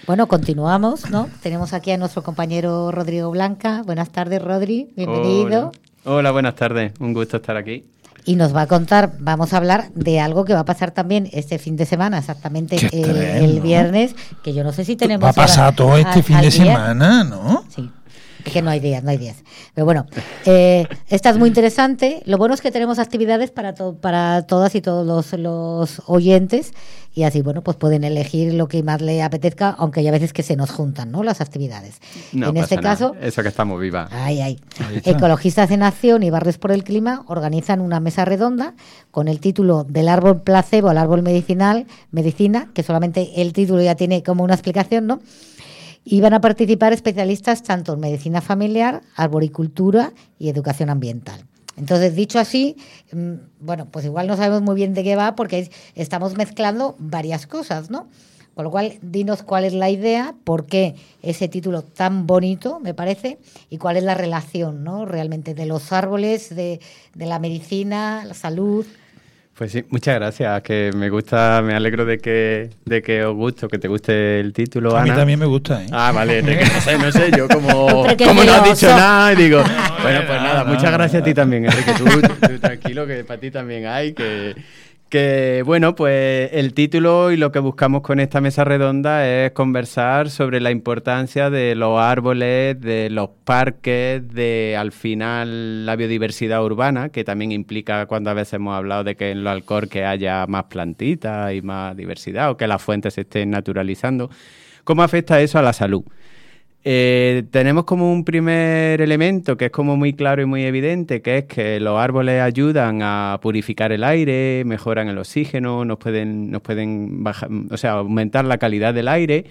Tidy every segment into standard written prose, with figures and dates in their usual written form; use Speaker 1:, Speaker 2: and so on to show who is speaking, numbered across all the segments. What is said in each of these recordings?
Speaker 1: Bueno, continuamos, ¿no? Tenemos aquí a nuestro compañero Rodrigo Blanca. Buenas tardes, Rodri. Bienvenido.
Speaker 2: Hola, buenas tardes. Un gusto estar aquí.
Speaker 1: Y nos va a contar, vamos a hablar de algo que va a pasar también este fin de semana, exactamente el viernes, que yo no sé si tenemos...
Speaker 3: Va a pasar todo este fin de semana, ¿no?
Speaker 1: Sí. Es que no hay días. Pero bueno, esta es muy interesante. Lo bueno es que tenemos actividades para todas y todos los oyentes, y así, bueno, pues pueden elegir lo que más les apetezca, aunque hay a veces que se nos juntan, ¿no?, las actividades.
Speaker 2: No
Speaker 1: en este caso...
Speaker 2: Eso que estamos vivas.
Speaker 1: Ecologistas en Acción y Barrios por el Clima organizan una mesa redonda con el título Del árbol placebo al árbol medicina, que solamente el título ya tiene como una explicación, ¿no? Y van a participar especialistas tanto en medicina familiar, arboricultura y educación ambiental. Entonces, dicho así, bueno, pues igual no sabemos muy bien de qué va porque estamos mezclando varias cosas, ¿no? Con lo cual, dinos cuál es la idea, por qué ese título tan bonito, me parece, y cuál es la relación, ¿no?, realmente de los árboles, de la medicina, la salud.
Speaker 2: Pues sí, muchas gracias, que me gusta, me alegro de que os guste, que te guste el título, Ana.
Speaker 3: A mí también me gusta, ¿eh?
Speaker 2: Ah, vale, Enrique, no sé, yo como no has dicho nada, digo, bueno, pues nada, muchas gracias a ti también, Enrique, tú tranquilo, que para ti también hay, que bueno, pues el título y lo que buscamos con esta mesa redonda es conversar sobre la importancia de los árboles, de los parques, de al final la biodiversidad urbana, que también implica cuando a veces hemos hablado de que en los alcorques haya más plantitas y más diversidad o que las fuentes se estén naturalizando. ¿Cómo afecta eso a la salud? Tenemos como un primer elemento que es como muy claro y muy evidente, que es que los árboles ayudan a purificar el aire, mejoran el oxígeno, nos pueden bajar, o sea, aumentar la calidad del aire,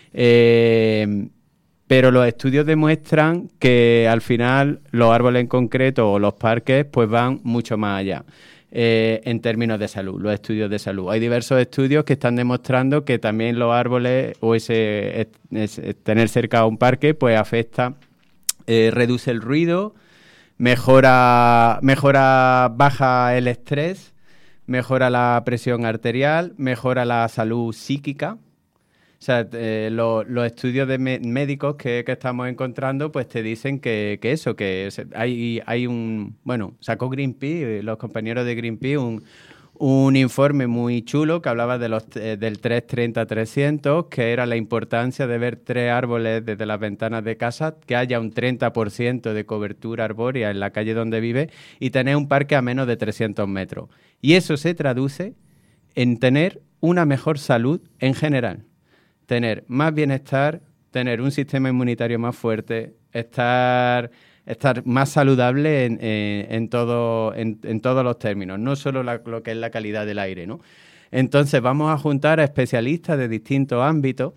Speaker 2: pero los estudios demuestran que al final los árboles en concreto o los parques pues van mucho más allá. En términos de salud, los estudios de salud. Hay diversos estudios que están demostrando que también los árboles o tener cerca a un parque pues afecta, reduce el ruido, baja el estrés, mejora la presión arterial, mejora la salud psíquica. O sea, los estudios de médicos que estamos encontrando pues te dicen que hay un... Bueno, sacó Greenpeace, los compañeros de Greenpeace, un informe muy chulo que hablaba del 330-300, que era la importancia de ver 3 árboles desde las ventanas de casa, que haya un 30% de cobertura arbórea en la calle donde vive y tener un parque a menos de 300 metros. Y eso se traduce en tener una mejor salud en general. Tener más bienestar, tener un sistema inmunitario más fuerte, estar más saludable en todos los términos, no solo lo que es la calidad del aire, ¿no? Entonces vamos a juntar a especialistas de distintos ámbitos.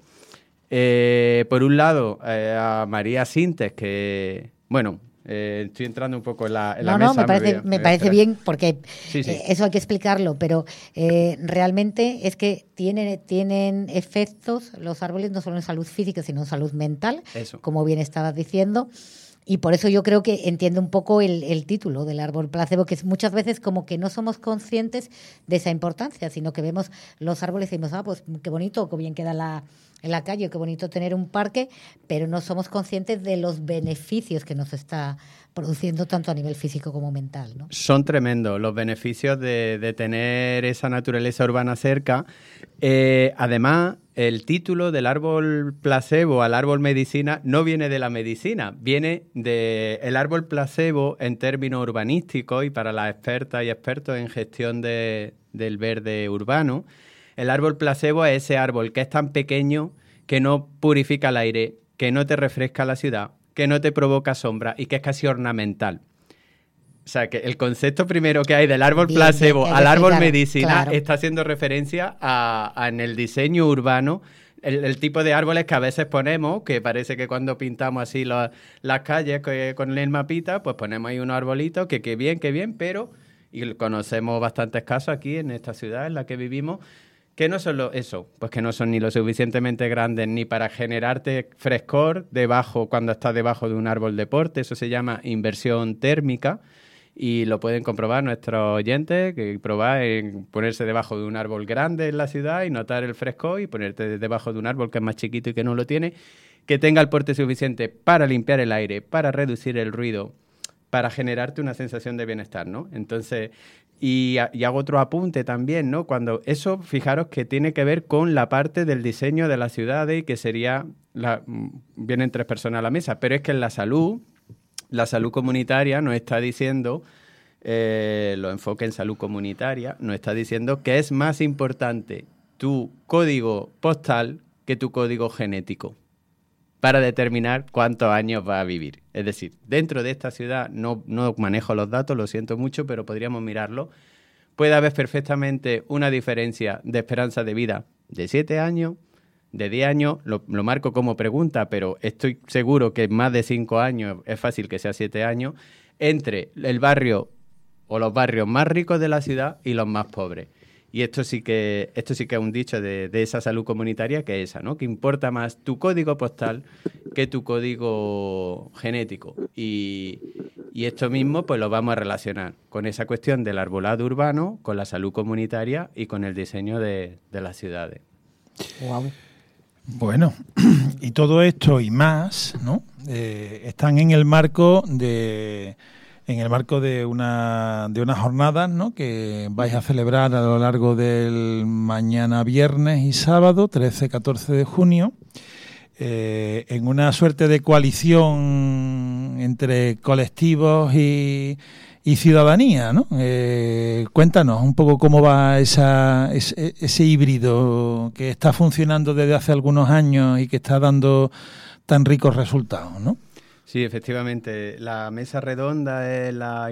Speaker 2: Por un lado, a María Sintes, que, bueno... estoy entrando un poco en la mesa.
Speaker 1: Me parece bien porque
Speaker 2: sí.
Speaker 1: Eso hay que explicarlo, pero realmente es que tienen efectos los árboles no solo en salud física, sino en salud mental, como bien estabas diciendo. Y por eso yo creo que entiendo un poco el título del árbol placebo, que es muchas veces como que no somos conscientes de esa importancia, sino que vemos los árboles y decimos, pues qué bonito, qué bien queda en la calle, qué bonito tener un parque, pero no somos conscientes de los beneficios que nos está produciendo tanto a nivel físico como mental, ¿no?
Speaker 2: Son tremendos los beneficios de tener esa naturaleza urbana cerca. Además, el título del árbol placebo al árbol medicina no viene de la medicina, viene del árbol placebo en términos urbanísticos y para las expertas y expertos en gestión del verde urbano. El árbol placebo es ese árbol que es tan pequeño que no purifica el aire, que no te refresca la ciudad, que no te provoca sombra y que es casi ornamental. O sea, que el concepto primero que hay del árbol placebo al árbol medicina está haciendo referencia a en el diseño urbano, el tipo de árboles que a veces ponemos, que parece que cuando pintamos así las calles con el mapita, pues ponemos ahí unos arbolitos que bien, pero, y conocemos bastantes casos aquí en esta ciudad en la que vivimos, que no son pues que no son ni lo suficientemente grandes ni para generarte frescor cuando estás debajo de un árbol de porte. Eso se llama inversión térmica Y lo pueden comprobar nuestros oyentes, que probar en ponerse debajo de un árbol grande en la ciudad y notar el frescor, y ponerte debajo de un árbol que es más chiquito y que no lo tiene, que tenga el porte suficiente para limpiar el aire, para reducir el ruido, para generarte una sensación de bienestar, ¿no? Entonces, y hago otro apunte también, ¿no? Cuando eso, fijaros que tiene que ver con la parte del diseño de las ciudades y que sería, vienen 3 personas a la mesa, pero es que en la salud comunitaria nos está diciendo, los enfoques en salud comunitaria, nos está diciendo que es más importante tu código postal que tu código genético para determinar cuántos años va a vivir. Es decir, dentro de esta ciudad, no manejo los datos, lo siento mucho, pero podríamos mirarlo. Puede haber perfectamente una diferencia de esperanza de vida de 7 años, de 10 años, lo marco como pregunta, pero estoy seguro que más de 5 años es fácil que sea 7 años, entre el barrio o los barrios más ricos de la ciudad y los más pobres. Y esto sí que es un dicho de esa salud comunitaria, que es esa, ¿no? Que importa más tu código postal que tu código genético. Y esto mismo pues lo vamos a relacionar con esa cuestión del arbolado urbano, con la salud comunitaria y con el diseño de las ciudades.
Speaker 1: Wow.
Speaker 3: Bueno, y todo esto y más, ¿no? Están en el marco de unas jornadas, ¿no?, que vais a celebrar a lo largo del mañana viernes y sábado, 13-14 de junio, en una suerte de coalición entre colectivos y ciudadanía, ¿no? Cuéntanos un poco cómo va ese híbrido que está funcionando desde hace algunos años y que está dando tan ricos resultados, ¿no?
Speaker 2: Sí, efectivamente. La mesa redonda es la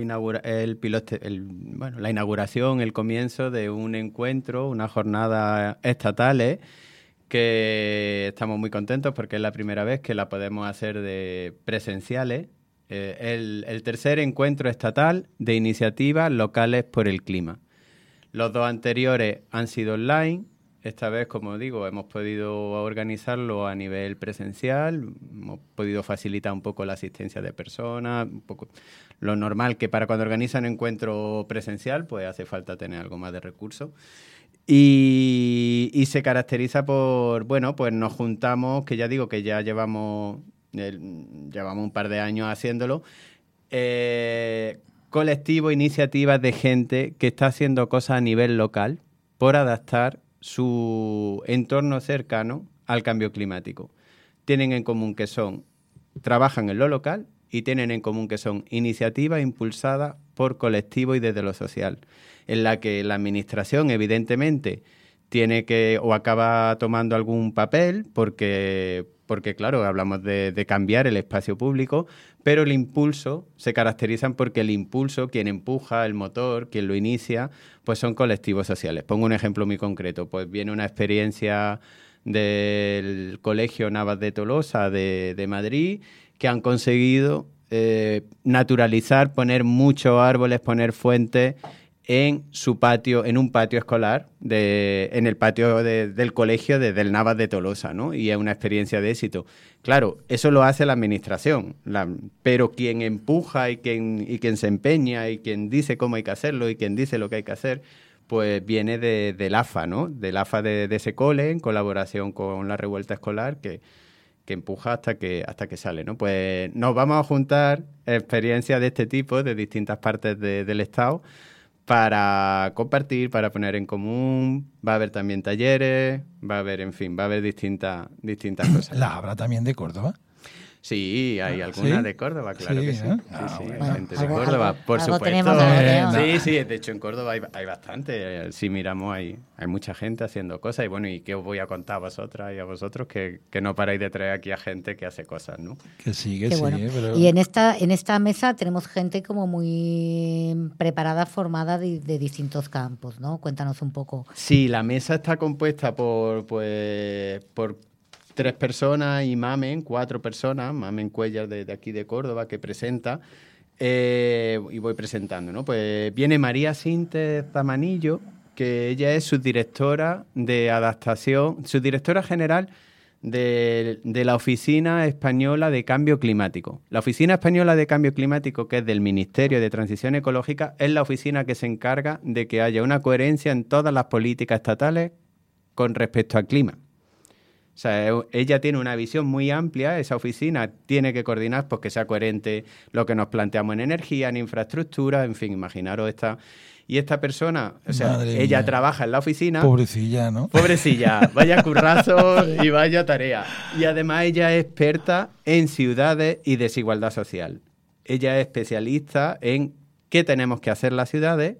Speaker 2: inauguración, el comienzo de un encuentro, unas jornadas estatales, que estamos muy contentos porque es la primera vez que la podemos hacer de presenciales. El tercer encuentro estatal de iniciativas locales por el clima. Los 2 anteriores han sido online. Esta vez, como digo, hemos podido organizarlo a nivel presencial, hemos podido facilitar un poco la asistencia de personas, un poco lo normal que para cuando organizan un encuentro presencial pues hace falta tener algo más de recursos. Y se caracteriza por, bueno, pues nos juntamos, que ya digo que ya llevamos un par de años haciéndolo, colectivo, iniciativas de gente que está haciendo cosas a nivel local por adaptar su entorno cercano al cambio climático. Tienen en común que trabajan en lo local y tienen en común que son iniciativas impulsadas por colectivos y desde lo social, en la que la administración evidentemente tiene que o acaba tomando algún papel porque claro, hablamos de cambiar el espacio público, pero el impulso se caracterizan porque el impulso, quien empuja el motor, quien lo inicia, pues son colectivos sociales. Pongo un ejemplo muy concreto, pues viene una experiencia del Colegio Navas de Tolosa de Madrid, que han conseguido naturalizar, poner muchos árboles, poner fuentes en su patio, en un patio escolar, en el patio del colegio del Navas de Tolosa, ¿no? Y es una experiencia de éxito. Claro, eso lo hace la administración, pero quien empuja y quien se empeña y quien dice cómo hay que hacerlo y quien dice lo que hay que hacer, pues viene del AFA, ¿no? Del AFA de ese cole, en colaboración con la revuelta escolar, que empuja hasta que sale, ¿no? Pues nos vamos a juntar experiencias de este tipo de distintas partes del Estado para compartir, para poner en común. Va a haber también talleres, va a haber distintas cosas.
Speaker 3: ¿Las habrá también de Córdoba?
Speaker 2: Sí, hay algunas
Speaker 3: ¿sí?
Speaker 2: de Córdoba, claro que sí.
Speaker 3: ¿eh?
Speaker 2: Sí,
Speaker 3: Bueno,
Speaker 2: hay gente de Córdoba, por supuesto. Sí, de hecho en Córdoba hay bastante. Si miramos, hay mucha gente haciendo cosas. Y bueno, ¿y qué os voy a contar a vosotras y a vosotros? Que no paráis de traer aquí a gente que hace cosas, ¿no?
Speaker 3: Que sí,
Speaker 1: bueno.
Speaker 3: Pero...
Speaker 1: Y en esta mesa tenemos gente como muy preparada, formada de distintos campos, ¿no? Cuéntanos un poco.
Speaker 2: Sí, la mesa está compuesta por 3 personas y Mamen, 4 personas, Mamen Cuellar de aquí de Córdoba, que presenta, y voy presentando, ¿no? Pues viene María Sintes Zamanillo, que ella es subdirectora de adaptación, subdirectora general de la Oficina Española de Cambio Climático. La Oficina Española de Cambio Climático, que es del Ministerio de Transición Ecológica, es la oficina que se encarga de que haya una coherencia en todas las políticas estatales con respecto al clima. O sea, ella tiene una visión muy amplia, esa oficina tiene que coordinar pues, que sea coherente lo que nos planteamos en energía, en infraestructura, en fin, imaginaros esta... Y esta persona, o sea,
Speaker 3: Madre
Speaker 2: ella
Speaker 3: mía.
Speaker 2: trabaja en la oficina...
Speaker 3: Pobrecilla, ¿no?
Speaker 2: Pobrecilla, vaya currazo y vaya tarea. Y además ella es experta en ciudades y desigualdad social. Ella es especialista en qué tenemos que hacer las ciudades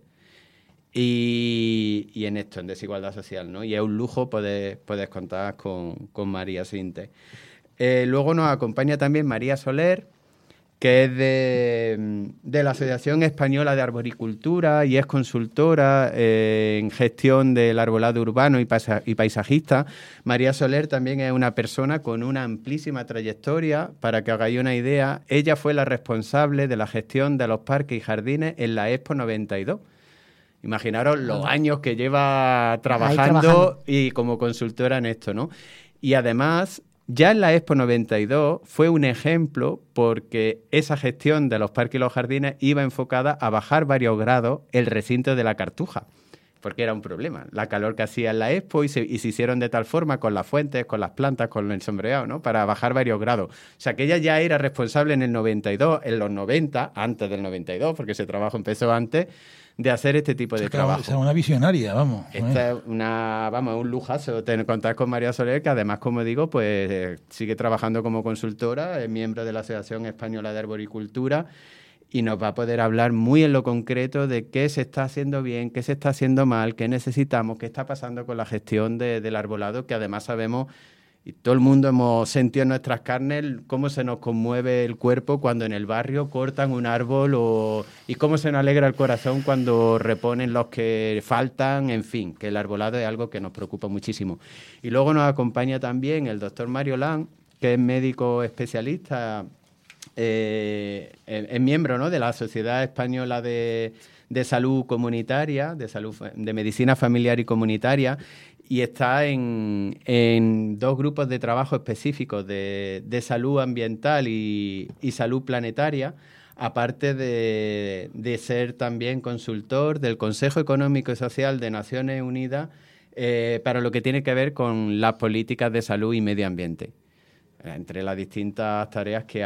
Speaker 2: y en esto, en desigualdad social, ¿no? Y es un lujo poder contar con María Sinte. Luego nos acompaña también María Soler, que es de la Asociación Española de Arboricultura y es consultora en gestión del arbolado urbano y paisajista. María Soler también es una persona con una amplísima trayectoria. Para que hagáis una idea, ella fue la responsable de la gestión de los parques y jardines en la Expo 92. Imaginaros los años que lleva trabajando y como consultora en esto, ¿no? Y además, ya en la Expo 92 fue un ejemplo porque esa gestión de los parques y los jardines iba enfocada a bajar varios grados el recinto de la Cartuja, porque era un problema. La calor que hacía en la Expo y se hicieron de tal forma con las fuentes, con las plantas, con el sombreado, ¿no? Para bajar varios grados. O sea, que ella ya era responsable en el 92, en los 90, antes del 92, porque ese trabajo empezó antes, de hacer este tipo de trabajo.
Speaker 3: O sea, una visionaria, vamos.
Speaker 2: Esta es un lujazo contar con María Soler, que además, como digo, pues sigue trabajando como consultora, es miembro de la Asociación Española de Arboricultura y nos va a poder hablar muy en lo concreto de qué se está haciendo bien, qué se está haciendo mal, qué necesitamos, qué está pasando con la gestión del arbolado, que además sabemos, y todo el mundo hemos sentido en nuestras carnes cómo se nos conmueve el cuerpo cuando en el barrio cortan un árbol y cómo se nos alegra el corazón cuando reponen los que faltan, en fin, que el arbolado es algo que nos preocupa muchísimo. Y luego nos acompaña también el doctor Mario Lang, que es médico especialista, es miembro, ¿no?, de la Sociedad Española de Salud Comunitaria, de Medicina Familiar y Comunitaria, y está en dos grupos de trabajo específicos de salud ambiental y salud planetaria, aparte de ser también consultor del Consejo Económico y Social de Naciones Unidas para lo que tiene que ver con las políticas de salud y medio ambiente. Entre las distintas tareas que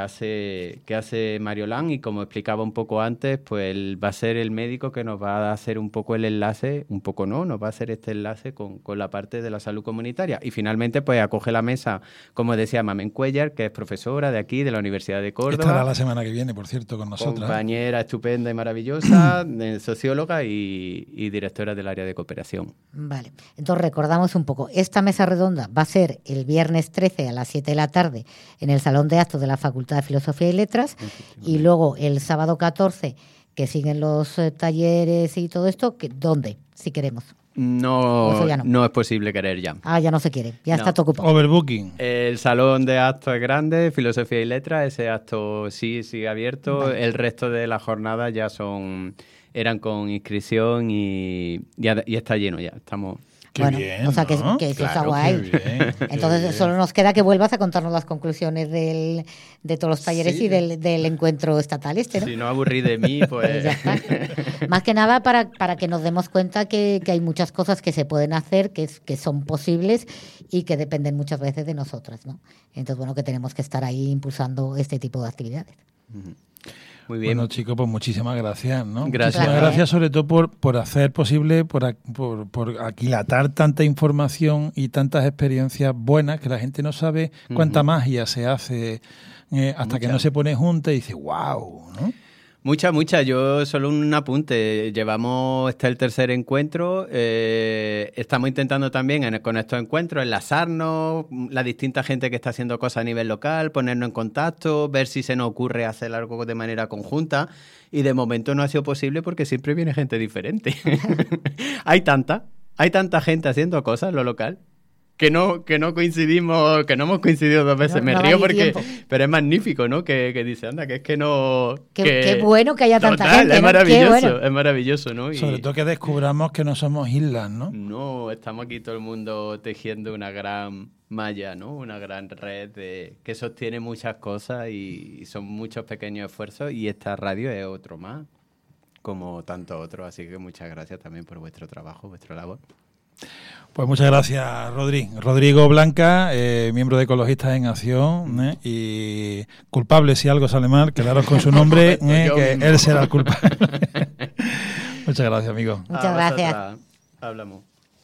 Speaker 2: hace Mario Lang, y como explicaba un poco antes, pues él va a ser el médico que nos va a hacer un poco el enlace, un poco no, nos va a hacer este enlace con la parte de la salud comunitaria. Y finalmente, pues acoge la mesa, como decía Mamen Cuellar, que es profesora de aquí, de la Universidad de Córdoba.
Speaker 3: Estará la semana que viene, por cierto, con nosotros.
Speaker 2: Compañera estupenda y maravillosa, socióloga y directora del área de cooperación.
Speaker 1: Vale, entonces recordamos un poco. Esta mesa redonda va a ser el viernes 13 a las 7 de la tarde en el Salón de Actos de la Facultad de Filosofía y Letras, y luego el sábado 14, que siguen los talleres y todo esto, ¿dónde? Si queremos.
Speaker 2: No es posible querer ya.
Speaker 1: Ya no se quiere, ya está todo ocupado.
Speaker 3: Overbooking.
Speaker 2: El salón de actos es grande, Filosofía y Letras, ese acto sí sigue abierto. Vale. El resto de las jornadas ya eran con inscripción y está lleno ya. Estamos...
Speaker 3: Qué bien,
Speaker 1: o sea, que
Speaker 3: ¿no?
Speaker 1: eso
Speaker 3: Claro,
Speaker 1: está guay.
Speaker 3: Bien,
Speaker 1: entonces
Speaker 3: bien.
Speaker 1: Solo nos queda que vuelvas a contarnos las conclusiones de todos los talleres y del encuentro estatal ¿no?
Speaker 2: Si no aburrí de mí, pues...
Speaker 1: Ya está. Más que nada para que nos demos cuenta que hay muchas cosas que se pueden hacer, que son posibles y que dependen muchas veces de nosotras, ¿no? Entonces, bueno, que tenemos que estar ahí impulsando este tipo de actividades.
Speaker 2: Muy bien.
Speaker 3: Bueno, chicos, pues muchísimas gracias, ¿no?
Speaker 2: Gracias.
Speaker 3: Muchísimas gracias sobre todo por hacer posible, por aquilatar tanta información y tantas experiencias buenas que la gente no sabe cuánta magia se hace hasta que no se pone junta y dice, wow, ¿no?
Speaker 2: Mucha. Yo solo un apunte. Este es el tercer encuentro. Estamos intentando también con estos encuentros enlazarnos, la distinta gente que está haciendo cosas a nivel local, ponernos en contacto, ver si se nos ocurre hacer algo de manera conjunta. Y de momento no ha sido posible porque siempre viene gente diferente. Hay tanta gente haciendo cosas en lo local que no coincidimos, que no hemos coincidido 2 veces. Me río porque, pero es magnífico, ¿no? Que dice, anda, que es que no...
Speaker 1: Qué bueno que haya tanta gente,
Speaker 2: es
Speaker 1: ¿no?
Speaker 2: maravilloso,
Speaker 1: Bueno.
Speaker 2: es maravilloso, ¿no?
Speaker 3: Sobre todo que descubramos que no somos islas, ¿no?
Speaker 2: No, estamos aquí todo el mundo tejiendo una gran malla, ¿no? Una gran red que sostiene muchas cosas y son muchos pequeños esfuerzos y esta radio es otro más, como tantos otros. Así que muchas gracias también por vuestro trabajo, vuestra labor.
Speaker 3: Pues muchas gracias, Rodrigo Blanca, miembro de Ecologistas en Acción, y culpable si algo sale mal, quedaros con su nombre, que él será el culpable. Muchas gracias, amigo.
Speaker 1: Muchas gracias.
Speaker 2: Hablamos.